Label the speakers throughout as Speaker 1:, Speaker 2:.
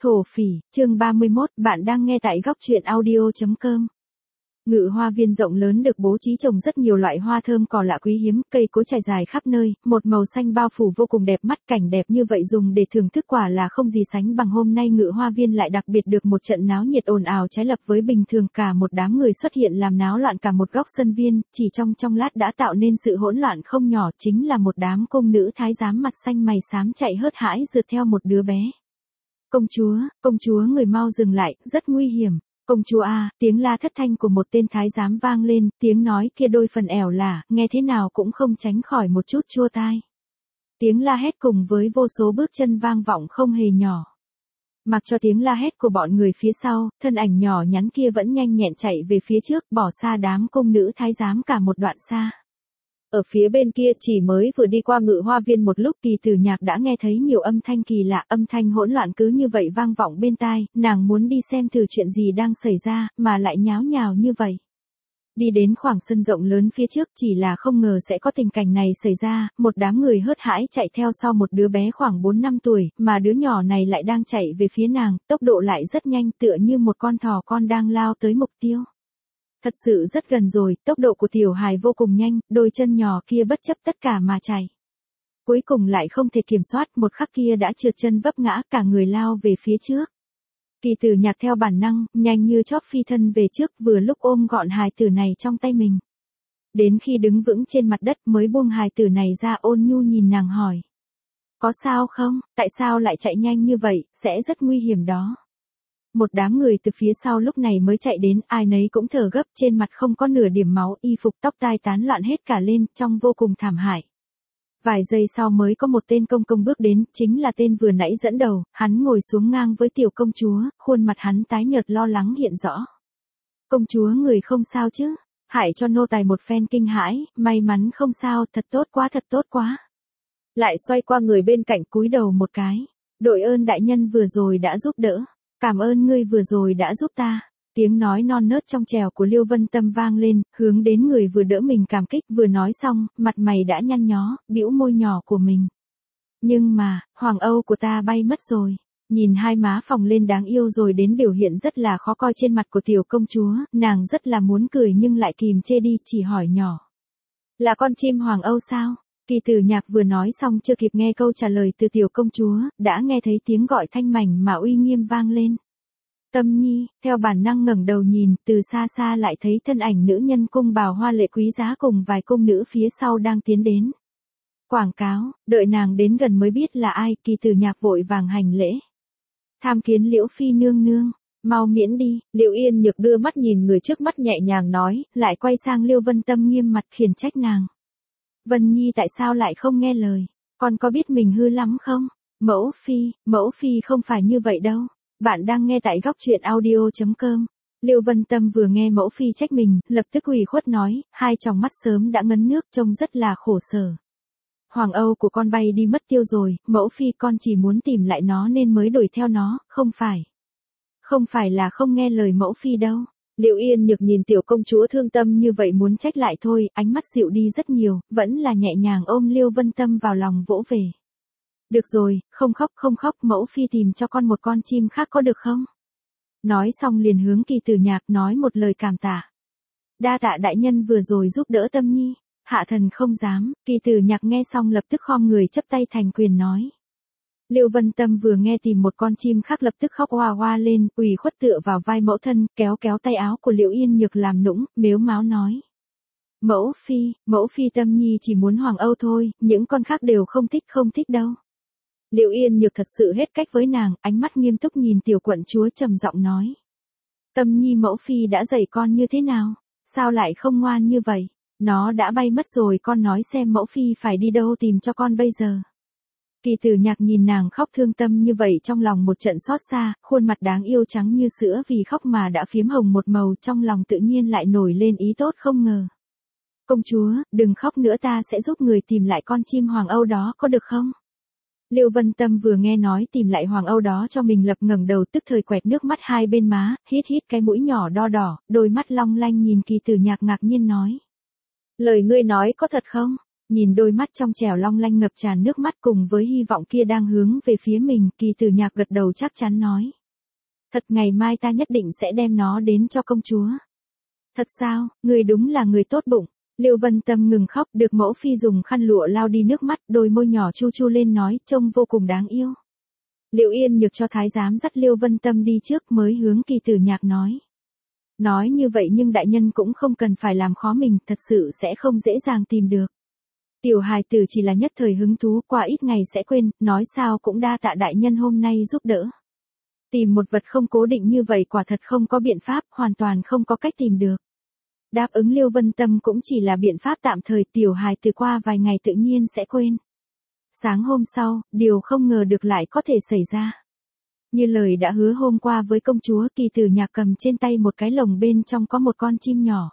Speaker 1: Thổ phỉ, chương 31, bạn đang nghe tại góc truyện audio.com. Ngự hoa viên rộng lớn được bố trí trồng rất nhiều loại hoa thơm cỏ lạ quý hiếm, cây cối trải dài khắp nơi, một màu xanh bao phủ vô cùng đẹp mắt, cảnh đẹp như vậy dùng để thưởng thức quả là không gì sánh bằng. Hôm nay ngự hoa viên lại đặc biệt được một trận náo nhiệt ồn ào trái lập với bình thường, cả một đám người xuất hiện làm náo loạn cả một góc sân viên, chỉ trong lát đã tạo nên sự hỗn loạn không nhỏ, chính là một đám cung nữ thái giám mặt xanh mày xám chạy hớt hải rượt theo một đứa bé. Công chúa người mau dừng lại, rất nguy hiểm. Công chúa a, tiếng la thất thanh của một tên thái giám vang lên, tiếng nói kia đôi phần ẻo lả, nghe thế nào cũng không tránh khỏi một chút chua tai. Tiếng la hét cùng với vô số bước chân vang vọng không hề nhỏ. Mặc cho tiếng la hét của bọn người phía sau, thân ảnh nhỏ nhắn kia vẫn nhanh nhẹn chạy về phía trước, bỏ xa đám công nữ thái giám cả một đoạn xa. Ở phía bên kia chỉ mới vừa đi qua ngự hoa viên một lúc, Kỳ Tử Nhạc đã nghe thấy nhiều âm thanh kỳ lạ, âm thanh hỗn loạn cứ như vậy vang vọng bên tai, nàng muốn đi xem thử chuyện gì đang xảy ra, mà lại nháo nhào như vậy. Đi đến khoảng sân rộng lớn phía trước, chỉ là không ngờ sẽ có tình cảnh này xảy ra, một đám người hớt hải chạy theo sau một đứa bé khoảng 4-5 tuổi, mà đứa nhỏ này lại đang chạy về phía nàng, tốc độ lại rất nhanh, tựa như một con thỏ con đang lao tới mục tiêu. Thật sự rất gần rồi, tốc độ của tiểu hài vô cùng nhanh, đôi chân nhỏ kia bất chấp tất cả mà chạy. Cuối cùng lại không thể kiểm soát, một khắc kia đã trượt chân vấp ngã, cả người lao về phía trước. Kỳ Tử Nhạc theo bản năng, nhanh như chóp phi thân về trước, vừa lúc ôm gọn hài tử này trong tay mình. Đến khi đứng vững trên mặt đất mới buông hài tử này ra, ôn nhu nhìn nàng hỏi. Có sao không, tại sao lại chạy nhanh như vậy, sẽ rất nguy hiểm đó. Một đám người từ phía sau lúc này mới chạy đến, ai nấy cũng thở gấp, trên mặt không có nửa điểm máu, y phục tóc tai tán loạn hết cả lên, trông vô cùng thảm hại. Vài giây sau mới có một tên công công bước đến, chính là tên vừa nãy dẫn đầu, hắn ngồi xuống ngang với tiểu công chúa, khuôn mặt hắn tái nhợt lo lắng hiện rõ. Công chúa người không sao chứ, hại cho nô tài một phen kinh hãi, may mắn không sao, thật tốt quá. Lại xoay qua người bên cạnh cúi đầu một cái, đội ơn đại nhân vừa rồi đã giúp đỡ. Cảm ơn ngươi vừa rồi đã giúp ta. Tiếng nói non nớt trong trẻo của Liêu Vân Tâm vang lên, hướng đến người vừa đỡ mình cảm kích, vừa nói xong, mặt mày đã nhăn nhó, bĩu môi nhỏ của mình. Nhưng mà, Hoàng Âu của ta bay mất rồi. Nhìn hai má phồng lên đáng yêu rồi đến biểu hiện rất là khó coi trên mặt của tiểu công chúa, nàng rất là muốn cười nhưng lại kìm chê đi, chỉ hỏi nhỏ. Là con chim Hoàng Âu sao? Kỳ Tử Nhạc vừa nói xong chưa kịp nghe câu trả lời từ tiểu công chúa, đã nghe thấy tiếng gọi thanh mảnh mà uy nghiêm vang lên. Tâm Nhi, theo bản năng ngẩng đầu nhìn, từ xa xa lại thấy thân ảnh nữ nhân cung bào hoa lệ quý giá cùng vài cung nữ phía sau đang tiến đến. Quảng cáo, đợi nàng đến gần mới biết là ai, Kỳ Tử Nhạc vội vàng hành lễ. Tham kiến Liễu Phi nương nương, mau miễn đi. Liễu Yên Nhược đưa mắt nhìn người trước mắt nhẹ nhàng nói, lại quay sang Liêu Vân Tâm nghiêm mặt khiển trách nàng. Vân Nhi tại sao lại không nghe lời, con có biết mình hư lắm không? Mẫu phi không phải như vậy đâu. Bạn đang nghe tại góc truyện audio.com. Liêu Vân Tâm vừa nghe mẫu phi trách mình, lập tức ủy khuất nói, hai tròng mắt sớm đã ngấn nước, trông rất là khổ sở. Hoàng Âu của con bay đi mất tiêu rồi, mẫu phi con chỉ muốn tìm lại nó nên mới đuổi theo nó, không phải là không nghe lời mẫu phi đâu. Liễu Yên Nhược nhìn tiểu công chúa thương tâm như vậy muốn trách lại thôi, ánh mắt dịu đi rất nhiều, vẫn là nhẹ nhàng ôm Liêu Vân Tâm vào lòng vỗ về. Được rồi, không khóc, mẫu phi tìm cho con một con chim khác có được không? Nói xong liền hướng Kỳ Tử Nhạc nói một lời cảm tạ. Đa tạ đại nhân vừa rồi giúp đỡ Tâm Nhi, hạ thần không dám. Kỳ Tử Nhạc nghe xong lập tức khom người chắp tay thành quyền nói. Liêu Vân Tâm vừa nghe tìm một con chim khác lập tức khóc hoa hoa lên, ủy khuất tựa vào vai mẫu thân, kéo tay áo của Liễu Yên Nhược làm nũng, mếu máo nói. Mẫu phi Tâm Nhi chỉ muốn Hoàng Âu thôi, những con khác đều không thích đâu. Liễu Yên Nhược thật sự hết cách với nàng, ánh mắt nghiêm túc nhìn tiểu quận chúa trầm giọng nói. Tâm Nhi mẫu phi đã dạy con như thế nào, sao lại không ngoan như vậy, nó đã bay mất rồi, con nói xem mẫu phi phải đi đâu tìm cho con bây giờ. Kỳ Tử Nhạc nhìn nàng khóc thương tâm như vậy trong lòng một trận xót xa, khuôn mặt đáng yêu trắng như sữa vì khóc mà đã phiếm hồng một màu, trong lòng tự nhiên lại nổi lên ý tốt không ngờ. Công chúa, đừng khóc nữa, ta sẽ giúp người tìm lại con chim Hoàng Âu đó có được không? Liêu Vân Tâm vừa nghe nói tìm lại Hoàng Âu đó cho mình lập ngẩng đầu tức thời quẹt nước mắt hai bên má, hít cái mũi nhỏ đo đỏ, đôi mắt long lanh nhìn Kỳ Tử Nhạc ngạc nhiên nói. Lời ngươi nói có thật không? Nhìn đôi mắt trong trẻo long lanh ngập tràn nước mắt cùng với hy vọng kia đang hướng về phía mình, Kỳ Tử Nhạc gật đầu chắc chắn nói. Thật, ngày mai ta nhất định sẽ đem nó đến cho công chúa. Thật sao, người đúng là người tốt bụng. Liêu Vân Tâm ngừng khóc, được mẫu phi dùng khăn lụa lau đi nước mắt, đôi môi nhỏ chu chu lên nói, trông vô cùng đáng yêu. Liệu Yên Nhược cho thái giám dắt Liêu Vân Tâm đi trước mới hướng Kỳ Tử Nhạc nói. Nói như vậy nhưng đại nhân cũng không cần phải làm khó mình, thật sự sẽ không dễ dàng tìm được. Tiểu hài tử chỉ là nhất thời hứng thú, qua ít ngày sẽ quên, nói sao cũng đa tạ đại nhân hôm nay giúp đỡ. Tìm một vật không cố định như vậy quả thật không có biện pháp, hoàn toàn không có cách tìm được. Đáp ứng Liêu Vân Tâm cũng chỉ là biện pháp tạm thời, tiểu hài tử qua vài ngày tự nhiên sẽ quên. Sáng hôm sau, điều không ngờ được lại có thể xảy ra. Như lời đã hứa hôm qua với công chúa, Kỳ Tử Nhạc cầm trên tay một cái lồng bên trong có một con chim nhỏ.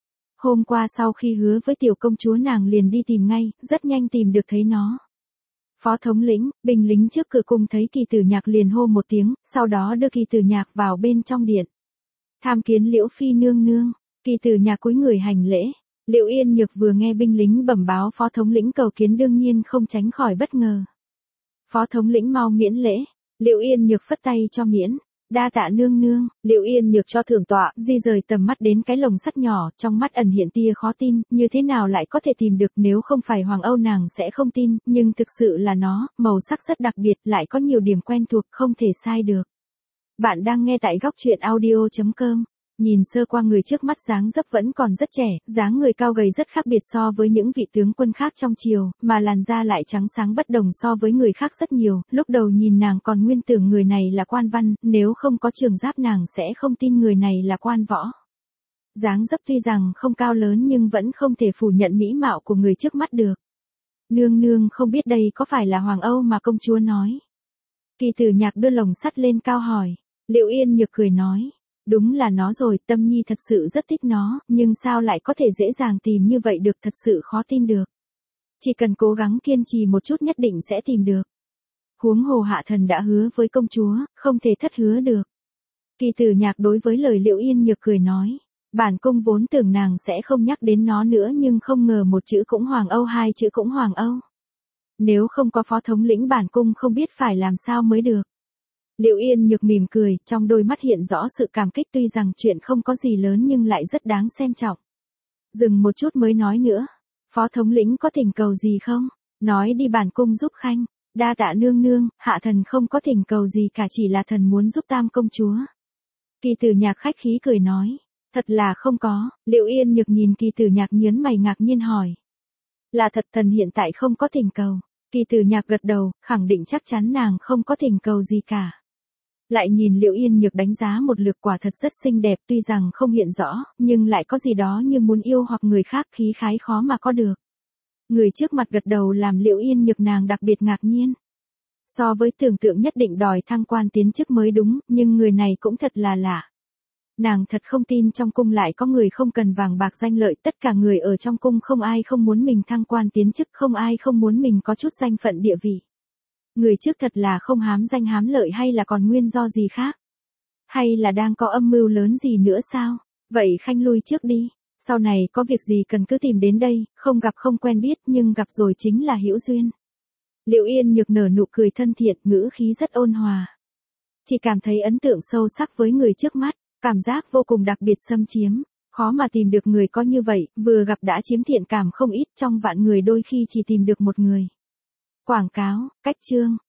Speaker 1: Hôm qua sau khi hứa với tiểu công chúa nàng liền đi tìm ngay, rất nhanh tìm được thấy nó. Phó thống lĩnh, binh lính trước cửa cung thấy Kỳ Tử Nhạc liền hô một tiếng, sau đó đưa Kỳ Tử Nhạc vào bên trong điện. Tham kiến Liễu phi nương nương. Kỳ Tử Nhạc cúi người hành lễ. Liệu Yên Nhược vừa nghe binh lính bẩm báo phó thống lĩnh cầu kiến đương nhiên không tránh khỏi bất ngờ. Phó thống lĩnh mau miễn lễ. Liệu Yên Nhược phất tay cho miễn. Đa tạ nương nương. Liệu Yên Nhược cho thượng tọa, di rời tầm mắt đến cái lồng sắt nhỏ, trong mắt ẩn hiện tia khó tin, như thế nào lại có thể tìm được, nếu không phải Hoàng Âu nàng sẽ không tin, nhưng thực sự là nó, màu sắc rất đặc biệt, lại có nhiều điểm quen thuộc, không thể sai được. Bạn đang nghe tại góc truyện audio.com. Nhìn sơ qua người trước mắt dáng dấp vẫn còn rất trẻ, dáng người cao gầy rất khác biệt so với những vị tướng quân khác trong triều, mà làn da lại trắng sáng bất đồng so với người khác rất nhiều, lúc đầu nhìn nàng còn nguyên tưởng người này là quan văn, nếu không có trường giáp nàng sẽ không tin người này là quan võ. Dáng dấp tuy rằng không cao lớn nhưng vẫn không thể phủ nhận mỹ mạo của người trước mắt được. Nương nương không biết đây có phải là Hoàng Âu mà công chúa nói. Kỳ Tử Nhạc đưa lồng sắt lên cao hỏi. Liệu Yên Nhược cười nói. Đúng là nó rồi, Tâm Nhi thật sự rất thích nó, nhưng sao lại có thể dễ dàng tìm như vậy được, thật sự khó tin được. Chỉ cần cố gắng kiên trì một chút nhất định sẽ tìm được. Huống hồ hạ thần đã hứa với công chúa, không thể thất hứa được. Kỳ Tử Nhạc đối với lời Liệu Yên Nhược cười nói. Bản cung vốn tưởng nàng sẽ không nhắc đến nó nữa nhưng không ngờ một chữ cũng Hoàng Âu, hai chữ cũng Hoàng Âu. Nếu không có phó thống lĩnh bản cung không biết phải làm sao mới được. Liệu Yên Nhược mỉm cười, trong đôi mắt hiện rõ sự cảm kích, tuy rằng chuyện không có gì lớn nhưng lại rất đáng xem trọng. Dừng một chút mới nói nữa. Phó thống lĩnh có thỉnh cầu gì không? Nói đi bản cung giúp khanh. Đa tạ nương nương, hạ thần không có thỉnh cầu gì cả, chỉ là thần muốn giúp tam công chúa. Kỳ Tử Nhạc khách khí cười nói. Thật là không có. Liệu Yên Nhược nhìn Kỳ Tử Nhạc nhớn mày ngạc nhiên hỏi. Là thật, thần hiện tại không có thỉnh cầu. Kỳ Tử Nhạc gật đầu, khẳng định chắc chắn nàng không có thỉnh cầu gì cả. Lại nhìn Liệu Yên Nhược đánh giá một lượt, quả thật rất xinh đẹp, tuy rằng không hiện rõ, nhưng lại có gì đó như muốn yêu hoặc người khác, khí khái khó mà có được. Người trước mặt gật đầu làm Liệu Yên Nhược nàng đặc biệt ngạc nhiên. So với tưởng tượng nhất định đòi thăng quan tiến chức mới đúng, nhưng người này cũng thật là lạ. Nàng thật không tin trong cung lại có người không cần vàng bạc danh lợi, tất cả người ở trong cung không ai không muốn mình thăng quan tiến chức, không ai không muốn mình có chút danh phận địa vị. Người trước thật là không hám danh hám lợi, hay là còn nguyên do gì khác? Hay là đang có âm mưu lớn gì nữa sao? Vậy khanh lui trước đi, sau này có việc gì cần cứ tìm đến đây, không gặp không quen biết nhưng gặp rồi chính là hữu duyên. Liệu Yên Nhược nở nụ cười thân thiện, ngữ khí rất ôn hòa. Chỉ cảm thấy ấn tượng sâu sắc với người trước mắt, cảm giác vô cùng đặc biệt xâm chiếm, khó mà tìm được người có như vậy, vừa gặp đã chiếm thiện cảm không ít, trong vạn người đôi khi chỉ tìm được một người. Quảng cáo, cách chương.